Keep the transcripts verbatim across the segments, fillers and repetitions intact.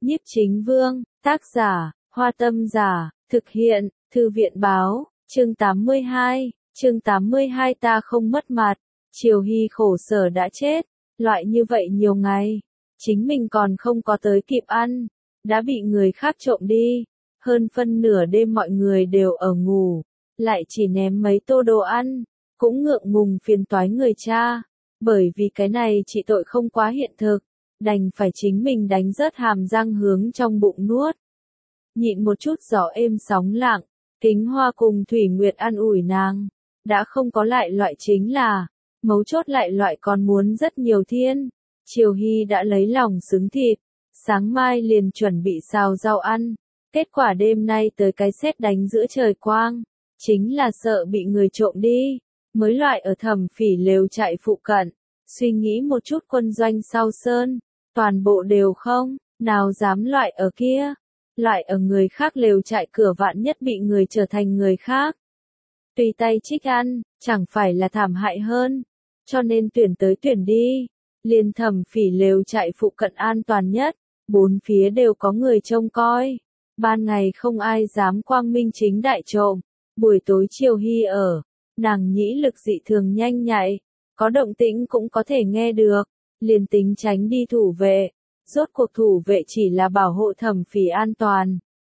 Nhiếp Chính Vương, tác giả, Hoa Tâm Giả, thực hiện, Thư viện Báo, chương tám mươi hai, chương tám mươi hai ta không mất mặt, Triều Hy khổ sở đã chết, loại như vậy nhiều ngày, chính mình còn không có tới kịp ăn, đã bị người khác trộm đi, hơn phân nửa đêm mọi người đều ở ngủ, lại chỉ ném mấy tô đồ ăn, cũng ngượng ngùng phiền toái người cha, bởi vì cái này trị tội không quá hiện thực, đành phải chính mình đánh rớt hàm răng hướng trong bụng nuốt. Nhịn một chút gió êm sóng lặng, Kính Hoa cùng Thủy Nguyệt an ủi nàng, đã không có lại loại chính là, mấu chốt lại loại còn muốn rất nhiều thiên. Triều Hy đã lấy lòng xứng thịt, sáng mai liền chuẩn bị xào rau ăn, kết quả đêm nay tới cái sét đánh giữa trời quang, chính là sợ bị người trộm đi, mới loại ở Thẩm Phỉ lều trại phụ cận, suy nghĩ một chút quân doanh sau sơn, toàn bộ đều không, nào dám loại ở kia, loại ở người khác lều trại cửa vạn nhất bị người trở thành người khác. Tùy tay trích ăn, chẳng phải là thảm hại hơn, cho nên tuyển tới tuyển đi, liền Thẩm Phỉ lều trại phụ cận an toàn nhất, bốn phía đều có người trông coi, ban ngày không ai dám quang minh chính đại trộm, buổi tối Triều Hy ở, nàng nhĩ lực dị thường nhanh nhạy, có động tĩnh cũng có thể nghe được, liền tính tránh đi thủ vệ, rốt cuộc thủ vệ chỉ là bảo hộ Thẩm Phỉ an toàn.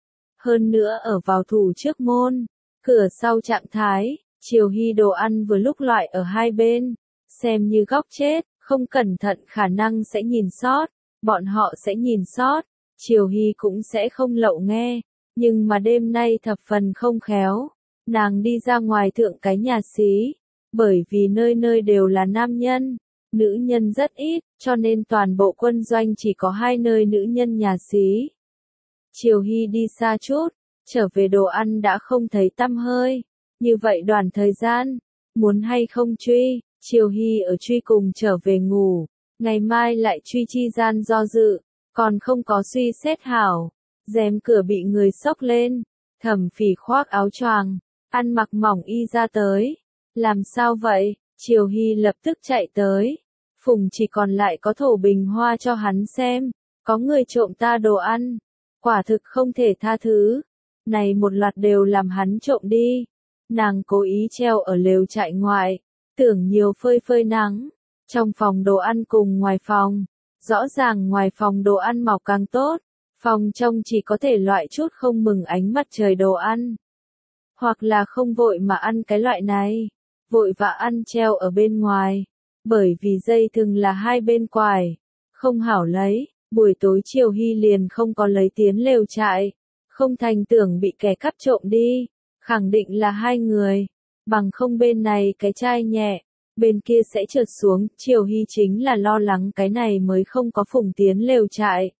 Hơn nữa ở vào thủ trước môn, cửa sau trạng thái, Triều Hy đồ ăn vừa lúc loại ở hai bên, xem như góc chết, không cẩn thận khả năng sẽ nhìn sót, bọn họ sẽ nhìn sót, Triều Hy cũng sẽ không lậu nghe, nhưng mà đêm nay thập phần không khéo, nàng đi ra ngoài thượng cái nhà xí, bởi vì nơi nơi đều là nam nhân, nữ nhân rất ít, cho nên toàn bộ quân doanh chỉ có hai nơi nữ nhân nhà xí. Triều Hy đi xa chút, trở về đồ ăn đã không thấy tăm hơi, như vậy đoạn thời gian, muốn hay không truy, Triều Hy ở truy cùng trở về ngủ, ngày mai lại truy chi gian do dự, còn không có suy xét hảo, rèm cửa bị người xốc lên, Thẩm Phỉ khoác áo choàng, ăn mặc mỏng y ra tới, làm sao vậy, Triều Hy lập tức chạy tới, phùng chỉ còn lại có thổ bình hoa cho hắn xem, có người trộm ta đồ ăn, quả thực không thể tha thứ, này một loạt đều làm hắn trộm đi, nàng cố ý treo ở lều trại ngoại, tưởng nhiều phơi phơi nắng, trong phòng đồ ăn cùng ngoài phòng, rõ ràng ngoài phòng đồ ăn mọc càng tốt, phòng trong chỉ có thể loại chút không mừng ánh mặt trời đồ ăn, hoặc là không vội mà ăn cái loại này, vội và ăn treo ở bên ngoài, bởi vì dây thừng là hai bên quải, không hảo lấy, buổi tối Triều Hy liền không có lấy tiến lều trại, không thành tưởng bị kẻ cắp trộm đi, khẳng định là hai người, bằng không bên này cái chai nhẹ, bên kia sẽ trượt xuống, Triều Hy chính là lo lắng cái này mới không có phùng tiến lều trại.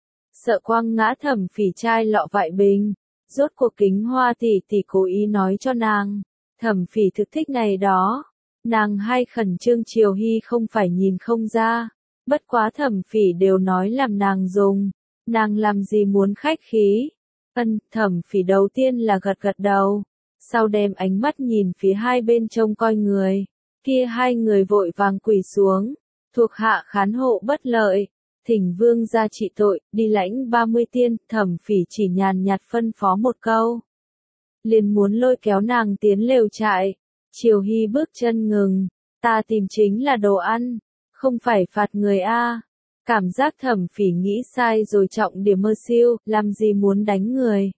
Sợ quăng ngã Thẩm Phỉ chai lọ vại bình, rốt cuộc Kính Hoa tỷ tỷ cố ý nói cho nàng, Thẩm Phỉ thực thích này đó, nàng hay khẩn trương Triều Hy không phải nhìn không ra, bất quá Thẩm Phỉ đều nói làm nàng dùng, nàng làm gì muốn khách khí. Ân, Thẩm Phỉ đầu tiên là gật gật đầu, sau đem ánh mắt nhìn phía hai bên trông coi người, kia hai người vội vàng quỳ xuống, thuộc hạ khán hộ bất lợi, thỉnh vương ra trị tội, đi lãnh ba mươi tiên, Thẩm Phỉ chỉ nhàn nhạt phân phó một câu, liền muốn lôi kéo nàng tiến lều trại, Triều Hy bước chân ngừng, ta tìm chính là đồ ăn, không phải phạt người a. Cảm giác Thẩm Phỉ nghĩ sai rồi trọng điểm mơ siêu, làm gì muốn đánh người.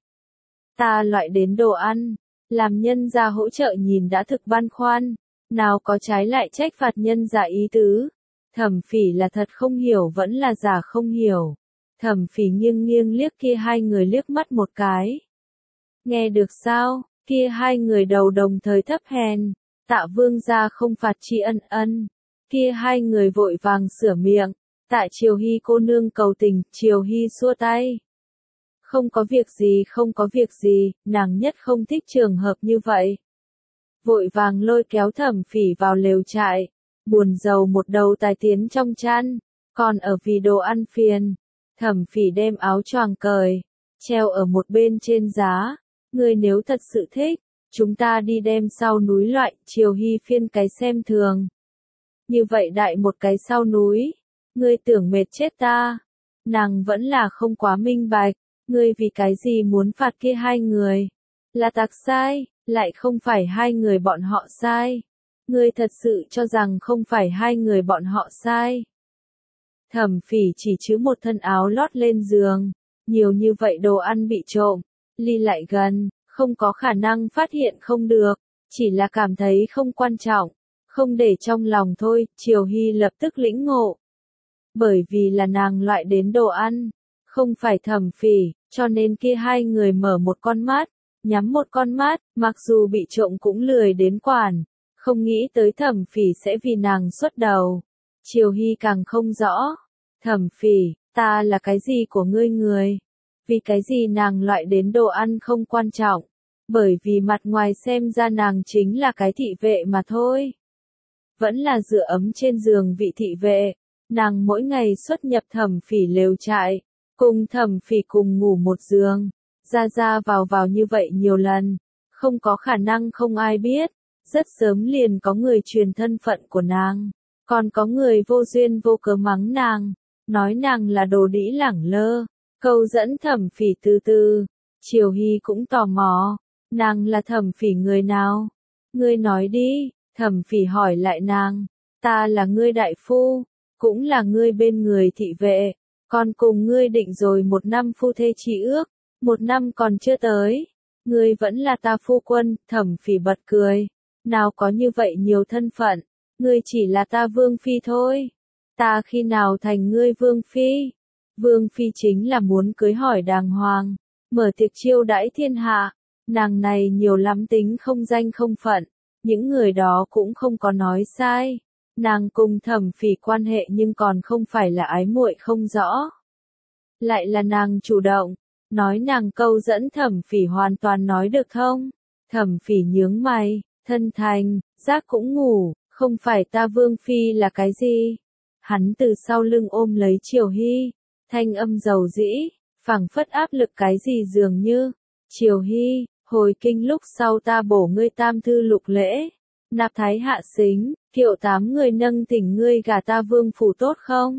Ta loại đến đồ ăn, làm nhân gia hỗ trợ nhìn đã thực băn khoăn, nào có trái lại trách phạt nhân gia ý tứ. Thẩm Phỉ là thật không hiểu vẫn là giả không hiểu. Thẩm Phỉ nghiêng nghiêng liếc kia hai người liếc mắt một cái. Nghe được sao, kia hai người đầu đồng thời thấp hèn, tạ vương gia không phạt tri ân ân. Kia hai người vội vàng sửa miệng. Tại Triều Hy cô nương cầu tình, Triều Hy xua tay. Không có việc gì không có việc gì, nàng nhất không thích trường hợp như vậy. Vội vàng lôi kéo Thẩm Phỉ vào lều trại, buồn rầu một đầu tài tiến trong chăn, còn ở vì đồ ăn phiền. Thẩm Phỉ đem áo choàng cởi, treo ở một bên trên giá, ngươi nếu thật sự thích, chúng ta đi đem sau núi loại, Triều Hy phiên cái xem thường. Như vậy đại một cái sau núi. Ngươi tưởng mệt chết ta, nàng vẫn là không quá minh bạch, ngươi vì cái gì muốn phạt kia hai người? Là tặc sai, lại không phải hai người bọn họ sai. Ngươi thật sự cho rằng không phải hai người bọn họ sai. Thẩm Phỉ chỉ chữ một thân áo lót lên giường, nhiều như vậy đồ ăn bị trộm, ly lại gần, không có khả năng phát hiện không được, chỉ là cảm thấy không quan trọng, không để trong lòng thôi. Triều Hy lập tức lĩnh ngộ. Bởi vì là nàng loại đến đồ ăn, không phải Thẩm Phỉ, cho nên kia hai người mở một con mắt, nhắm một con mắt, mặc dù bị trộm cũng lười đến quản, không nghĩ tới Thẩm Phỉ sẽ vì nàng xuất đầu. Triều Hy càng không rõ. Thẩm Phỉ, ta là cái gì của ngươi người? Vì cái gì nàng loại đến đồ ăn không quan trọng? Bởi vì mặt ngoài xem ra nàng chính là cái thị vệ mà thôi. Vẫn là dựa ấm trên giường vị thị vệ. Nàng mỗi ngày xuất nhập Thẩm Phỉ lều trại, cùng Thẩm Phỉ cùng ngủ một giường, ra ra vào vào như vậy nhiều lần, không có khả năng không ai biết. Rất sớm liền có người truyền thân phận của nàng, còn có người vô duyên vô cớ mắng nàng, nói nàng là đồ đĩ lẳng lơ, câu dẫn Thẩm Phỉ từ từ. Triều Hy cũng tò mò, nàng là Thẩm Phỉ người nào? Ngươi nói đi. Thẩm Phỉ hỏi lại nàng. Ta là ngươi đại phu, cũng là ngươi bên người thị vệ, còn cùng ngươi định rồi một năm phu thê chi ước, một năm còn chưa tới, ngươi vẫn là ta phu quân. Thẩm Phỉ bật cười, nào có như vậy nhiều thân phận, ngươi chỉ là ta vương phi thôi. Ta khi nào thành ngươi vương phi? Vương phi chính là muốn cưới hỏi đàng hoàng, mở tiệc chiêu đãi thiên hạ, nàng này nhiều lắm tính không danh không phận, những người đó cũng không có nói sai. Nàng cùng Thẩm Phỉ quan hệ nhưng còn không phải là ái muội không rõ. Lại là nàng chủ động, nói nàng câu dẫn Thẩm Phỉ hoàn toàn nói được không? Thẩm Phỉ nhướng mày, thân thành, giác cũng ngủ, không phải ta vương phi là cái gì? Hắn từ sau lưng ôm lấy Triều Hy, thanh âm dầu dĩ, phảng phất áp lực cái gì dường như. Triều Hy, hồi kinh lúc sau ta bổ ngươi tam thư lục lễ, nạp thái hạ xính, kiệu tám người nâng tỉnh ngươi gả ta vương phủ tốt không?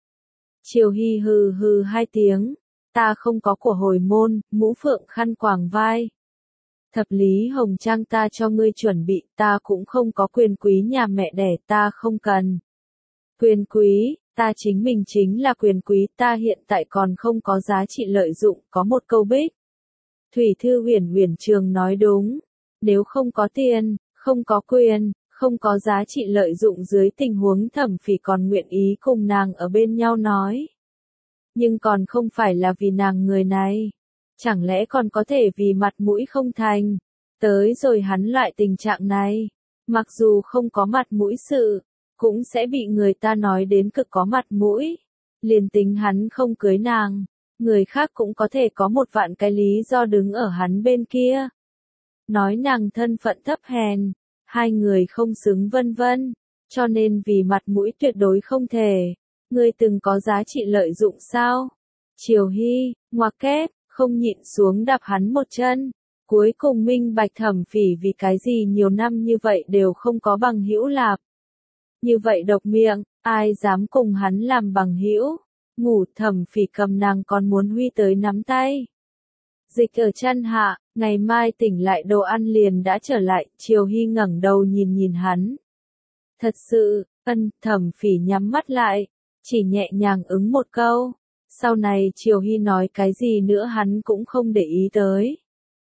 Triều Hy hừ hừ hai tiếng, ta không có của hồi môn, mũ phượng khăn quàng vai. Thập lý hồng trang ta cho ngươi chuẩn bị, ta cũng không có quyền quý nhà mẹ đẻ, ta không cần. Quyền quý, ta chính mình chính là quyền quý, ta hiện tại còn không có giá trị lợi dụng. Có một câu bích Thủy Thư Huyền Huyền Trường nói đúng, nếu không có tiền, không có quyền, không có giá trị lợi dụng dưới tình huống Thẩm Phỉ còn nguyện ý cùng nàng ở bên nhau nói. Nhưng còn không phải là vì nàng người này, chẳng lẽ còn có thể vì mặt mũi không thành. Tới rồi hắn loại tình trạng này, mặc dù không có mặt mũi sự, cũng sẽ bị người ta nói đến cực có mặt mũi. Liền tính hắn không cưới nàng, người khác cũng có thể có một vạn cái lý do đứng ở hắn bên kia. Nói nàng thân phận thấp hèn, hai người không xứng vân vân, cho nên vì mặt mũi tuyệt đối không thể. Ngươi từng có giá trị lợi dụng sao? Triều Hy, ngoặc kép, không nhịn xuống đạp hắn một chân. Cuối cùng minh bạch Thẩm Phỉ vì cái gì nhiều năm như vậy đều không có bằng hữu lạp. Như vậy độc miệng, ai dám cùng hắn làm bằng hữu? Ngủ. Thẩm Phỉ cầm nàng còn muốn huy tới nắm tay. Dịch ở chân hạ, ngày mai tỉnh lại đồ ăn liền đã trở lại. Triều Hy ngẩng đầu nhìn nhìn hắn. Thật sự, ân. Thẩm Phỉ nhắm mắt lại, chỉ nhẹ nhàng ứng một câu. Sau này Triều Hy nói cái gì nữa hắn cũng không để ý tới.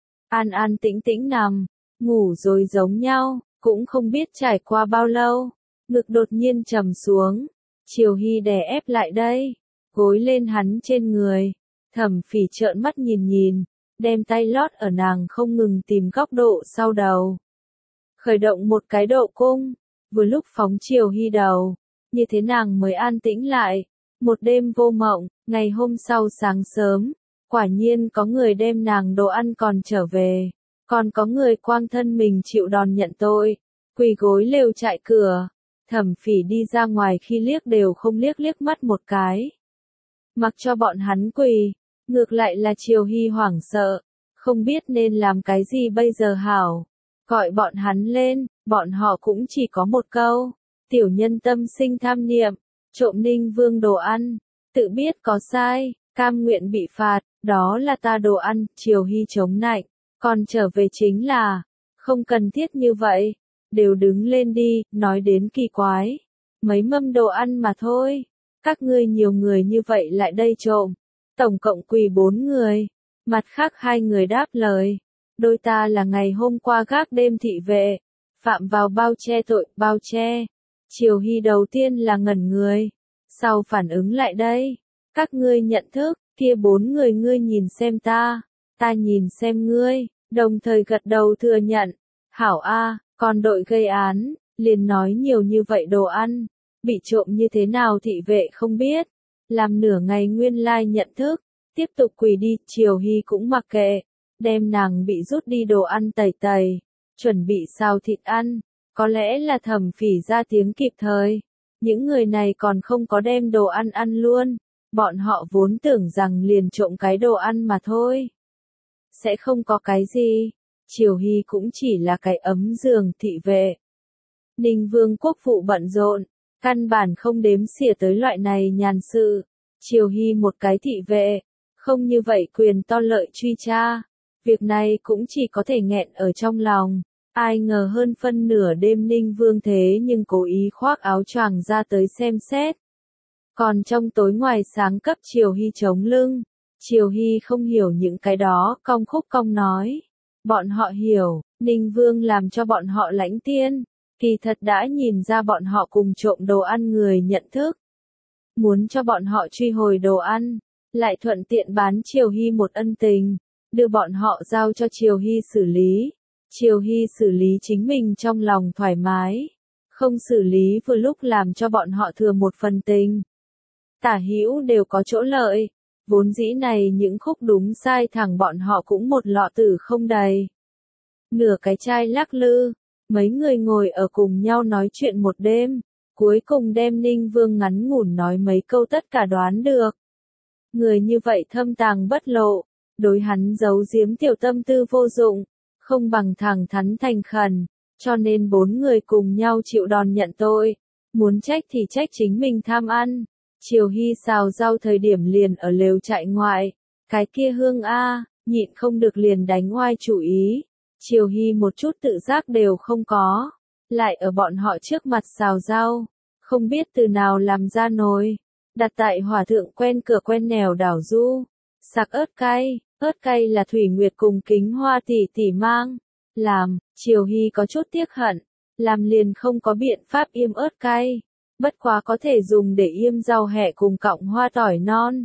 An an tĩnh tĩnh nằm, ngủ rồi giống nhau, cũng không biết trải qua bao lâu, ngực đột nhiên trầm xuống. Triều Hy đè ép lại đây, gối lên hắn trên người. Thẩm Phỉ trợn mắt nhìn nhìn, đem tay lót ở nàng không ngừng tìm góc độ sau đầu. Khởi động một cái độ cung, vừa lúc phóng Triều Hy đầu, như thế nàng mới an tĩnh lại. Một đêm vô mộng, ngày hôm sau sáng sớm, quả nhiên có người đem nàng đồ ăn còn trở về, còn có người quang thân mình chịu đòn nhận tội, quỳ gối lều trại cửa. Thẩm Phỉ đi ra ngoài khi liếc đều không liếc liếc mắt một cái. Mặc cho bọn hắn quỳ, ngược lại là Triều Hy hoảng sợ, không biết nên làm cái gì bây giờ hảo. Gọi bọn hắn lên, bọn họ cũng chỉ có một câu, tiểu nhân tâm sinh tham niệm, trộm Ninh Vương đồ ăn. tự biết có sai, cam nguyện bị phạt, đó là ta đồ ăn, Triều Hy chống nạnh, còn trở về chính là, không cần thiết như vậy, đều đứng lên đi, nói đến kỳ quái, mấy mâm đồ ăn mà thôi, các ngươi nhiều người như vậy lại đây trộm, tổng cộng quỳ bốn người, mặt khác hai người đáp lời, đôi ta là ngày hôm qua gác đêm thị vệ, phạm vào bao che tội, bao che, Triều Hy đầu tiên là ngẩn người, sau phản ứng lại đây, các ngươi nhận thức, kia bốn người ngươi nhìn xem ta, ta nhìn xem ngươi, đồng thời gật đầu thừa nhận, hảo a, còn đội gây án, liền nói nhiều như vậy đồ ăn, bị trộm như thế nào thị vệ không biết, làm nửa ngày nguyên lai nhận thức, tiếp tục quỳ đi, Triều Hy cũng mặc kệ, đem nàng bị rút đi đồ ăn tẩy tẩy, chuẩn bị xào thịt ăn, có lẽ là Thẩm Phỉ ra tiếng kịp thời, những người này còn không có đem đồ ăn ăn luôn, bọn họ vốn tưởng rằng liền trộm cái đồ ăn mà thôi. Sẽ không có cái gì, Triều Hy cũng chỉ là cái ấm giường thị vệ. Ninh Vương quốc vụ bận rộn, căn bản không đếm xỉa tới loại này nhàn sự, Triều Hy một cái thị vệ, không như vậy quyền to lợi truy tra, việc này cũng chỉ có thể nghẹn ở trong lòng. Ai ngờ hơn phân nửa đêm Ninh Vương thế nhưng cố ý khoác áo choàng ra tới xem xét. Còn trong tối ngoài sáng cấp Triều Hy chống lưng, Triều Hy không hiểu những cái đó, cong khúc cong nói. Bọn họ hiểu, Ninh Vương làm cho bọn họ lãnh tiên, kỳ thật đã nhìn ra bọn họ cùng trộm đồ ăn người nhận thức. Muốn cho bọn họ truy hồi đồ ăn, lại thuận tiện bán Triều Hy một ân tình, đưa bọn họ giao cho Triều Hy xử lý. Triều Hy xử lý chính mình trong lòng thoải mái, không xử lý vừa lúc làm cho bọn họ thừa một phần tình. Tả hữu đều có chỗ lợi, vốn dĩ này những khúc đúng sai thẳng bọn họ cũng một lọ tử không đầy. Nửa cái chai lắc lư, mấy người ngồi ở cùng nhau nói chuyện một đêm, cuối cùng đem Ninh Vương ngắn ngủn nói mấy câu tất cả đoán được. Người như vậy thâm tàng bất lộ, đối hắn giấu giếm tiểu tâm tư vô dụng. Không bằng thẳng thắn thành khẩn, cho nên bốn người cùng nhau chịu đòn nhận tội, muốn trách thì trách chính mình tham ăn. Triều Hy xào rau thời điểm liền ở lều trại ngoại, cái kia hương a, nhịn không được liền đánh oai chủ ý. Triều Hy một chút tự giác đều không có, lại ở bọn họ trước mặt xào rau, không biết từ nào làm ra nồi, đặt tại hỏa thượng quen cửa quen nẻo đảo du, sặc ớt cay. Ớt cay là Thủy Nguyệt cùng Kính Hoa tỷ tỷ mang, làm, Triều Hy có chút tiếc hận, làm liền không có biện pháp yêm ớt cay, bất quá có thể dùng để yêm rau hẹ cùng cọng hoa tỏi non.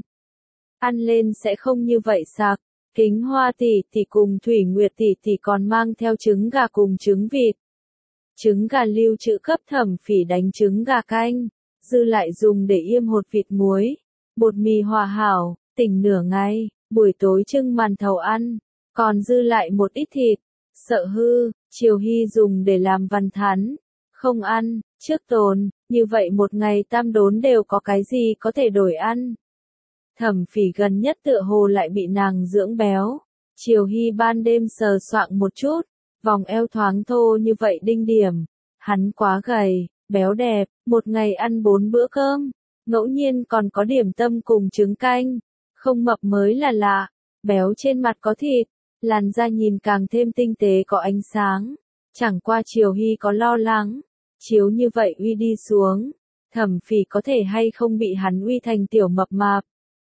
Ăn lên sẽ không như vậy sặc, Kính Hoa tỷ tỷ cùng Thủy Nguyệt tỷ tỷ còn mang theo trứng gà cùng trứng vịt. Trứng gà lưu trữ cấp Thẩm Phỉ đánh trứng gà canh, dư lại dùng để yêm hột vịt muối, bột mì hòa hảo, tỉnh nửa ngày. Buổi tối trưng màn thầu ăn, còn dư lại một ít thịt, sợ hư, Triều Hy dùng để làm văn thắn, không ăn, trước tồn, như vậy một ngày tam đốn đều có cái gì có thể đổi ăn. Thẩm Phỉ gần nhất tựa hồ lại bị nàng dưỡng béo, Triều Hy ban đêm sờ soạng một chút, vòng eo thoáng thô như vậy đinh điểm, hắn quá gầy, béo đẹp, một ngày ăn bốn bữa cơm, ngẫu nhiên còn có điểm tâm cùng trứng canh. Không mập mới là lạ, béo trên mặt có thịt, làn da nhìn càng thêm tinh tế có ánh sáng. Chẳng qua Triều Hy có lo lắng, chiếu như vậy uy đi xuống, Thẩm Phỉ có thể hay không bị hắn uy thành tiểu mập mạp.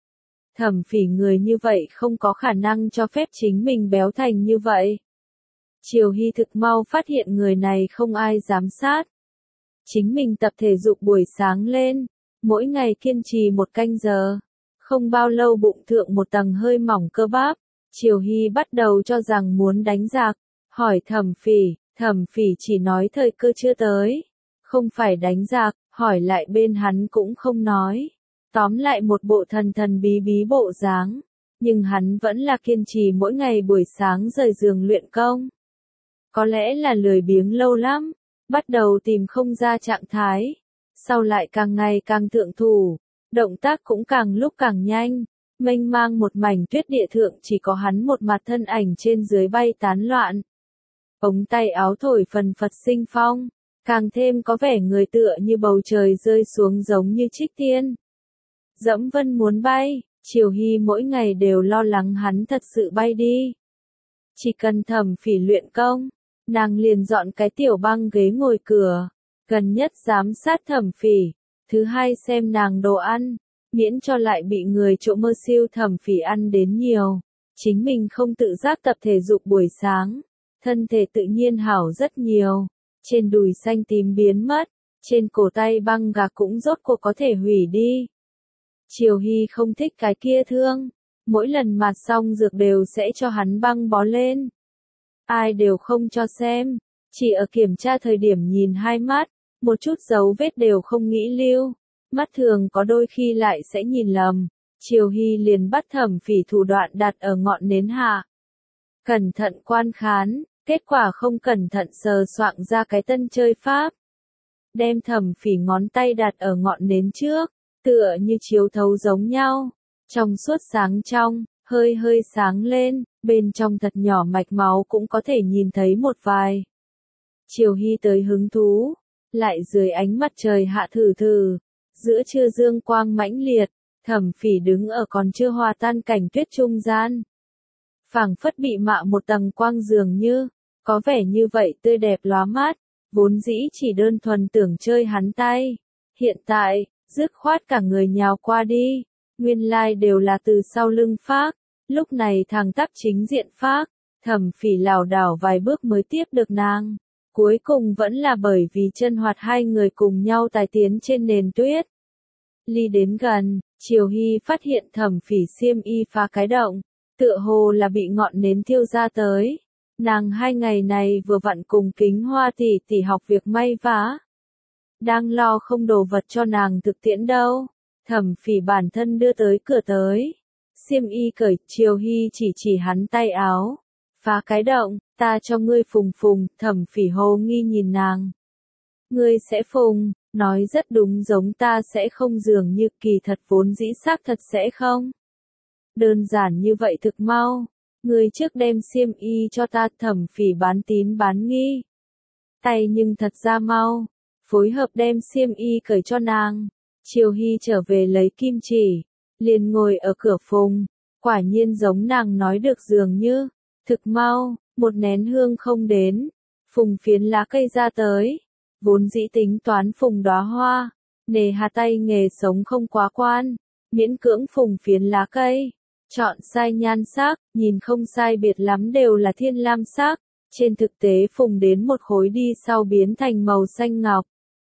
Thẩm Phỉ người như vậy không có khả năng cho phép chính mình béo thành như vậy. Triều Hy thực mau phát hiện người này không ai giám sát. Chính mình tập thể dục buổi sáng lên, mỗi ngày kiên trì một canh giờ. Không bao lâu bụng thượng một tầng hơi mỏng cơ bắp, Triều Hy bắt đầu cho rằng muốn đánh giặc, hỏi Thẩm Phỉ, Thẩm Phỉ chỉ nói thời cơ chưa tới, không phải đánh giặc, hỏi lại bên hắn cũng không nói, tóm lại một bộ thần thần bí bí bộ dáng, nhưng hắn vẫn là kiên trì mỗi ngày buổi sáng rời giường luyện công. Có lẽ là lười biếng lâu lắm, bắt đầu tìm không ra trạng thái, sau lại càng ngày càng thượng thủ. Động tác cũng càng lúc càng nhanh, mênh mang một mảnh tuyết địa thượng chỉ có hắn một mặt thân ảnh trên dưới bay tán loạn. Ống tay áo thổi phần phật sinh phong, càng thêm có vẻ người tựa như bầu trời rơi xuống giống như trích tiên. Dẫm Vân muốn bay, Triều Hy mỗi ngày đều lo lắng hắn thật sự bay đi. Chỉ cần Thẩm Phỉ luyện công, nàng liền dọn cái tiểu băng ghế ngồi cửa, gần nhất giám sát Thẩm Phỉ, thứ hai xem nàng đồ ăn, miễn cho lại bị người trộm mơ siêu Thẩm Phỉ ăn đến nhiều. Chính mình không tự giác tập thể dục buổi sáng, thân thể tự nhiên hảo rất nhiều, trên đùi xanh tím biến mất, trên cổ tay băng gạc cũng rốt cuộc có thể hủy đi. Triều Hy không thích cái kia thương, mỗi lần mạt xong dược đều sẽ cho hắn băng bó lên. Ai đều không cho xem, chỉ ở kiểm tra thời điểm nhìn hai mắt, một chút dấu vết đều không nghĩ lưu, mắt thường có đôi khi lại sẽ nhìn lầm. Triều Hy liền bắt Thẩm Phỉ thủ đoạn đặt ở ngọn nến hạ. Cẩn thận quan khán, kết quả không cẩn thận sờ soạng ra cái tân chơi pháp. Đem Thẩm Phỉ ngón tay đặt ở ngọn nến trước, tựa như chiếu thấu giống nhau. Trong suốt sáng trong, hơi hơi sáng lên, bên trong thật nhỏ mạch máu cũng có thể nhìn thấy một vài. Triều Hy tới hứng thú, lại dưới ánh mặt trời hạ thử thử, giữa trưa dương quang mãnh liệt. Thẩm Phỉ đứng ở còn chưa hòa tan cảnh tuyết trung gian. Phảng phất bị mạ một tầng quang dường như, có vẻ như vậy tươi đẹp lóa mắt, vốn dĩ chỉ đơn thuần tưởng chơi hắn tay. Hiện tại, dứt khoát cả người nhào qua đi, nguyên lai đều là từ sau lưng phác, lúc này thằng tắp chính diện phác, Thẩm Phỉ lảo đảo vài bước mới tiếp được nàng. Cuối cùng vẫn là bởi vì chân hoạt hai người cùng nhau tài tiến trên nền tuyết. Ly đến gần, Triều Hy phát hiện Thẩm Phỉ xiêm y phá cái động, tựa hồ là bị ngọn nến thiêu ra tới. Nàng hai ngày này vừa vặn cùng Kính Hoa tỷ tỷ học việc may vá. Đang lo không đồ vật cho nàng thực tiễn đâu. Thẩm Phỉ bản thân đưa tới cửa tới. Xiêm y cởi, Triều Hy chỉ chỉ hắn tay áo. Phá cái động, ta cho ngươi phùng phùng, Thẩm Phỉ hồ nghi nhìn nàng. Ngươi sẽ phùng. Nói rất đúng, giống ta sẽ không, dường như kỳ thật vốn dĩ xác thật sẽ không. Đơn giản như vậy thực mau. Người trước đem xiêm y cho ta. Thẩm Phỉ bán tín bán nghi. Tay nhưng thật ra mau. Phối hợp đem xiêm y cởi cho nàng. Triều Hy trở về lấy kim chỉ. Liền ngồi ở cửa phùng. Quả nhiên giống nàng nói được dường như. Thực mau, một nén hương không đến. Phùng phiến lá cây ra tới. Vốn dĩ tính toán phùng đóa hoa, nề hà tay nghề sống không quá quan, miễn cưỡng phùng phiến lá cây, chọn sai nhan sắc, nhìn không sai biệt lắm đều là thiên lam sắc, trên thực tế phùng đến một khối đi sau biến thành màu xanh ngọc.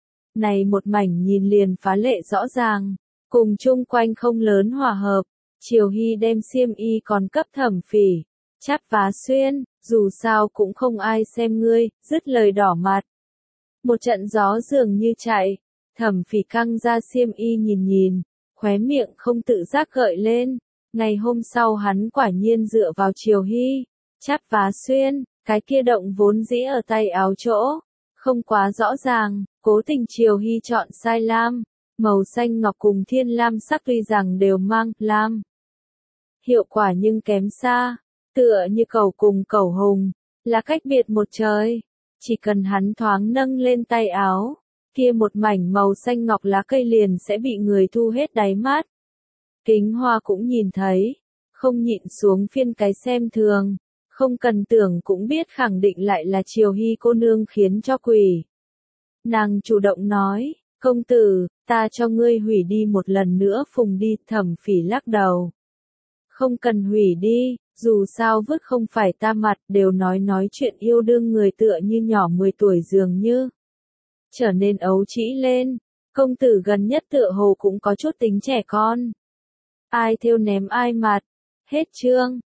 Này một mảnh nhìn liền phá lệ rõ ràng, cùng chung quanh không lớn hòa hợp. Triều Hy đem xiêm y còn cấp Thẩm Phỉ, chắp vá xuyên, dù sao cũng không ai xem ngươi, dứt lời đỏ mặt. Một trận gió dường như chạy, Thẩm Phỉ căng ra xiêm y nhìn nhìn, khóe miệng không tự giác gợi lên. Ngày hôm sau hắn quả nhiên dựa vào Triều Hy, chắp vá xuyên, cái kia động vốn dĩ ở tay áo chỗ, không quá rõ ràng, cố tình Triều Hy chọn sai lam, màu xanh ngọc cùng thiên lam sắc tuy rằng đều mang lam. Hiệu quả nhưng kém xa, tựa như cầu cùng cầu hùng, là cách biệt một trời. Chỉ cần hắn thoáng nâng lên tay áo, kia một mảnh màu xanh ngọc lá cây liền sẽ bị người thu hết đáy mắt. Kính Hoa cũng nhìn thấy, không nhịn xuống phiên cái xem thường, không cần tưởng cũng biết khẳng định lại là Triều Hy cô nương khiến cho quỷ. Nàng chủ động nói, công tử, ta cho ngươi hủy đi một lần nữa phùng đi. Thẩm Phỉ lắc đầu. Không cần hủy đi. Dù sao vứt không phải ta mặt, đều nói nói chuyện yêu đương người tựa như nhỏ mười tuổi dường như. Trở nên ấu trĩ lên, công tử gần nhất tựa hồ cũng có chút tính trẻ con. Ai thêu ném ai mặt. Hết chương.